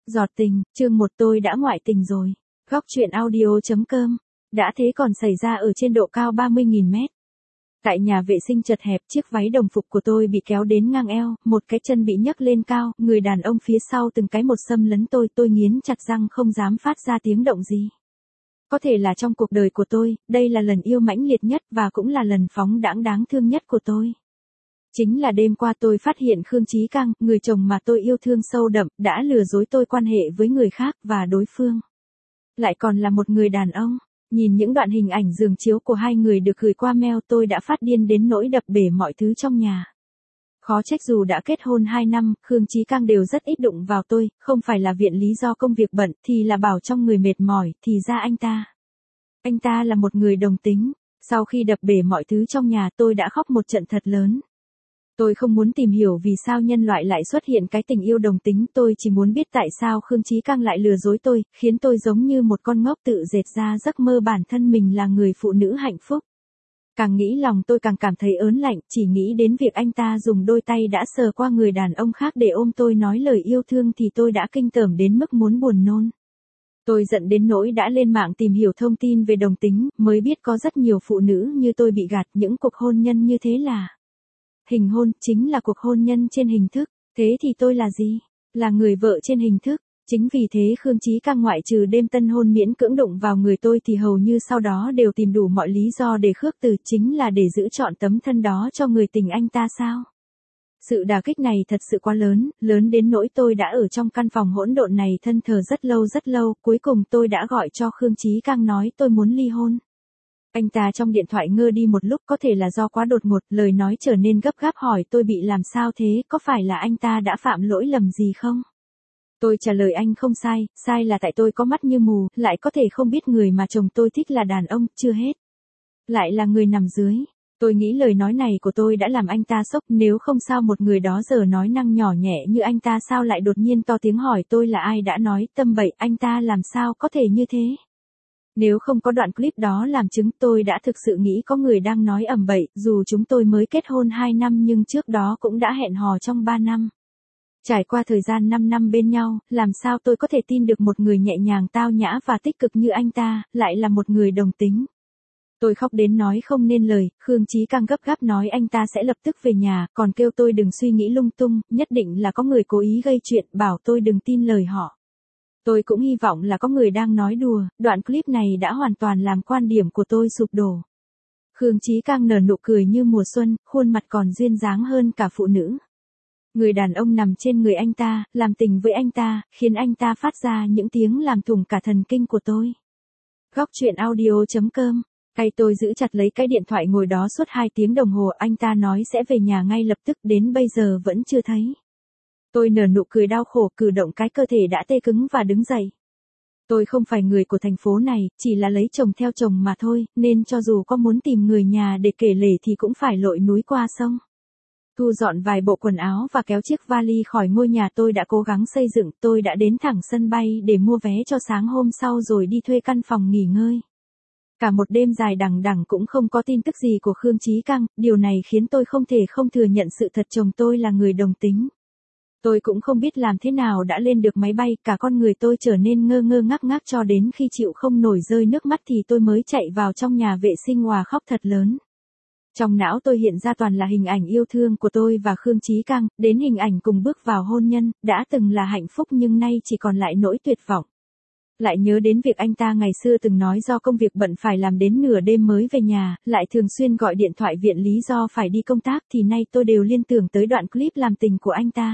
Giọt tình, chương 1 tôi đã ngoại tình rồi. Góc truyện audio.com. Đã thế còn xảy ra ở trên độ cao 30.000 mét. Tại nhà vệ sinh chật hẹp, chiếc váy đồng phục của tôi bị kéo đến ngang eo, một cái chân bị nhấc lên cao, người đàn ông phía sau từng cái một xâm lấn tôi nghiến chặt răng không dám phát ra tiếng động gì. Có thể là trong cuộc đời của tôi, đây là lần yêu mãnh liệt nhất và cũng là lần phóng đãng đáng thương nhất của tôi. Chính là đêm qua tôi phát hiện Khương Chí Căng, người chồng mà tôi yêu thương sâu đậm, đã lừa dối tôi quan hệ với người khác và đối phương lại còn là một người đàn ông. Nhìn những đoạn hình ảnh giường chiếu của hai người được gửi qua mail, tôi đã phát điên đến nỗi đập bể mọi thứ trong nhà. Khó trách dù đã kết hôn 2 năm, Khương Chí Căng đều rất ít đụng vào tôi, không phải là viện lý do công việc bận, thì là bảo trong người mệt mỏi, thì ra anh ta là một người đồng tính. Sau khi đập bể mọi thứ trong nhà, tôi đã khóc một trận thật lớn. Tôi không muốn tìm hiểu vì sao nhân loại lại xuất hiện cái tình yêu đồng tính, tôi chỉ muốn biết tại sao Khương Chí Căng lại lừa dối tôi, khiến tôi giống như một con ngốc tự dệt ra giấc mơ bản thân mình là người phụ nữ hạnh phúc. Càng nghĩ lòng tôi càng cảm thấy ớn lạnh, chỉ nghĩ đến việc anh ta dùng đôi tay đã sờ qua người đàn ông khác để ôm tôi nói lời yêu thương thì tôi đã kinh tởm đến mức muốn buồn nôn. Tôi giận đến nỗi đã lên mạng tìm hiểu thông tin về đồng tính, mới biết có rất nhiều phụ nữ như tôi bị gạt, những cuộc hôn nhân như thế là hình hôn, chính là cuộc hôn nhân trên hình thức. Thế thì tôi là gì? Là người vợ trên hình thức. Chính vì thế Khương Chí Căng ngoại trừ đêm tân hôn miễn cưỡng đụng vào người tôi thì hầu như sau đó đều tìm đủ mọi lý do để khước từ, chính là để giữ trọn tấm thân đó cho người tình anh ta sao? Sự đả kích này thật sự quá lớn, lớn đến nỗi tôi đã ở trong căn phòng hỗn độn này thân thờ rất lâu, cuối cùng tôi đã gọi cho Khương Chí Căng nói tôi muốn ly hôn. Anh ta trong điện thoại ngơ đi một lúc, có thể là do quá đột ngột, lời nói trở nên gấp gáp hỏi tôi bị làm sao thế, có phải là anh ta đã phạm lỗi lầm gì không? Tôi trả lời anh không sai, sai là tại tôi có mắt như mù, lại có thể không biết người mà chồng tôi thích là đàn ông, chưa hết. Lại là người nằm dưới. Tôi nghĩ lời nói này của tôi đã làm anh ta sốc, nếu không sao một người đó giờ nói năng nhỏ nhẹ như anh ta sao lại đột nhiên to tiếng hỏi tôi là ai đã nói tầm bậy, anh ta làm sao có thể như thế? Nếu không có đoạn clip đó làm chứng, tôi đã thực sự nghĩ có người đang nói ầm bậy, dù chúng tôi mới kết hôn 2 năm nhưng trước đó cũng đã hẹn hò trong 3 năm. Trải qua thời gian 5 năm bên nhau, làm sao tôi có thể tin được một người nhẹ nhàng tao nhã và tích cực như anh ta, lại là một người đồng tính. Tôi khóc đến nói không nên lời, Khương Chí Căng gấp gáp nói anh ta sẽ lập tức về nhà, còn kêu tôi đừng suy nghĩ lung tung, nhất định là có người cố ý gây chuyện, bảo tôi đừng tin lời họ. Tôi cũng hy vọng là có người đang nói đùa, đoạn clip này đã hoàn toàn làm quan điểm của tôi sụp đổ. Khương Chí Căng nở nụ cười như mùa xuân, khuôn mặt còn duyên dáng hơn cả phụ nữ. Người đàn ông nằm trên người anh ta, làm tình với anh ta, khiến anh ta phát ra những tiếng làm thủng cả thần kinh của tôi. Góc truyện audio.com. Tay tôi giữ chặt lấy cái điện thoại ngồi đó suốt 2 tiếng đồng hồ, anh ta nói sẽ về nhà ngay lập tức, đến bây giờ vẫn chưa thấy. Tôi nở nụ cười đau khổ, cử động cái cơ thể đã tê cứng và đứng dậy. Tôi không phải người của thành phố này, chỉ là lấy chồng theo chồng mà thôi, nên cho dù có muốn tìm người nhà để kể lể thì cũng phải lội núi qua sông. Thu dọn vài bộ quần áo và kéo chiếc vali khỏi ngôi nhà tôi đã cố gắng xây dựng, tôi đã đến thẳng sân bay để mua vé cho sáng hôm sau rồi đi thuê căn phòng nghỉ ngơi. Cả một đêm dài đằng đẵng cũng không có tin tức gì của Khương Chí Căng, điều này khiến tôi không thể không thừa nhận sự thật chồng tôi là người đồng tính. Tôi cũng không biết làm thế nào đã lên được máy bay, cả con người tôi trở nên ngơ ngơ ngác ngác cho đến khi chịu không nổi rơi nước mắt thì tôi mới chạy vào trong nhà vệ sinh òa khóc thật lớn. Trong não tôi hiện ra toàn là hình ảnh yêu thương của tôi và Khương Chí Căng, đến hình ảnh cùng bước vào hôn nhân, đã từng là hạnh phúc nhưng nay chỉ còn lại nỗi tuyệt vọng. Lại nhớ đến việc anh ta ngày xưa từng nói do công việc bận phải làm đến nửa đêm mới về nhà, lại thường xuyên gọi điện thoại viện lý do phải đi công tác thì nay tôi đều liên tưởng tới đoạn clip làm tình của anh ta.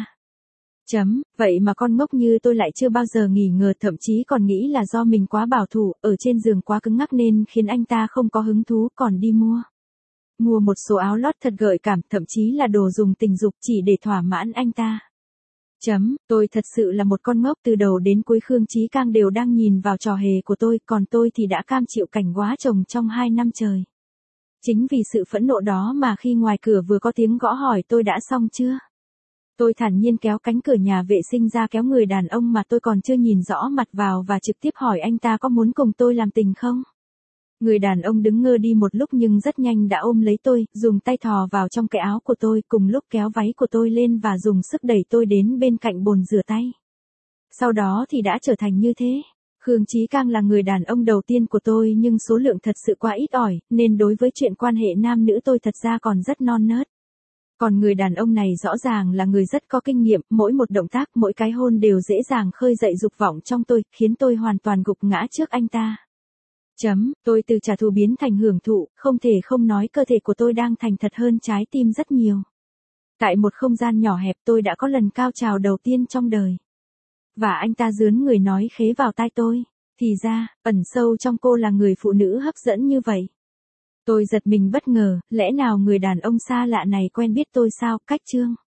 Vậy mà con ngốc như tôi lại chưa bao giờ nghi ngờ, thậm chí còn nghĩ là do mình quá bảo thủ, ở trên giường quá cứng ngắc nên khiến anh ta không có hứng thú, còn đi mua một số áo lót thật gợi cảm, thậm chí là đồ dùng tình dục chỉ để thỏa mãn anh ta. Tôi thật sự là một con ngốc, từ đầu đến cuối Khương Chí Căng đều đang nhìn vào trò hề của tôi, còn tôi thì đã cam chịu cảnh quá chồng trong 2 năm trời. Chính vì sự phẫn nộ đó mà khi ngoài cửa vừa có tiếng gõ hỏi tôi đã xong chưa. Tôi thản nhiên kéo cánh cửa nhà vệ sinh ra, kéo người đàn ông mà tôi còn chưa nhìn rõ mặt vào và trực tiếp hỏi anh ta có muốn cùng tôi làm tình không. Người đàn ông đứng ngơ đi một lúc nhưng rất nhanh đã ôm lấy tôi, dùng tay thò vào trong cái áo của tôi, cùng lúc kéo váy của tôi lên và dùng sức đẩy tôi đến bên cạnh bồn rửa tay. Sau đó thì đã trở thành như thế. Khương Chí Cang là người đàn ông đầu tiên của tôi nhưng số lượng thật sự quá ít ỏi, nên đối với chuyện quan hệ nam nữ tôi thật ra còn rất non nớt. Còn người đàn ông này rõ ràng là người rất có kinh nghiệm, mỗi một động tác, mỗi cái hôn đều dễ dàng khơi dậy dục vọng trong tôi, khiến tôi hoàn toàn gục ngã trước anh ta. Tôi từ trả thù biến thành hưởng thụ, không thể không nói cơ thể của tôi đang thành thật hơn trái tim rất nhiều. Tại một không gian nhỏ hẹp tôi đã có lần cao trào đầu tiên trong đời. Và anh ta dướn người nói khế vào tai tôi. Thì ra, ẩn sâu trong cô là người phụ nữ hấp dẫn như vậy. Tôi giật mình bất ngờ, lẽ nào người đàn ông xa lạ này quen biết tôi sao, cách chương.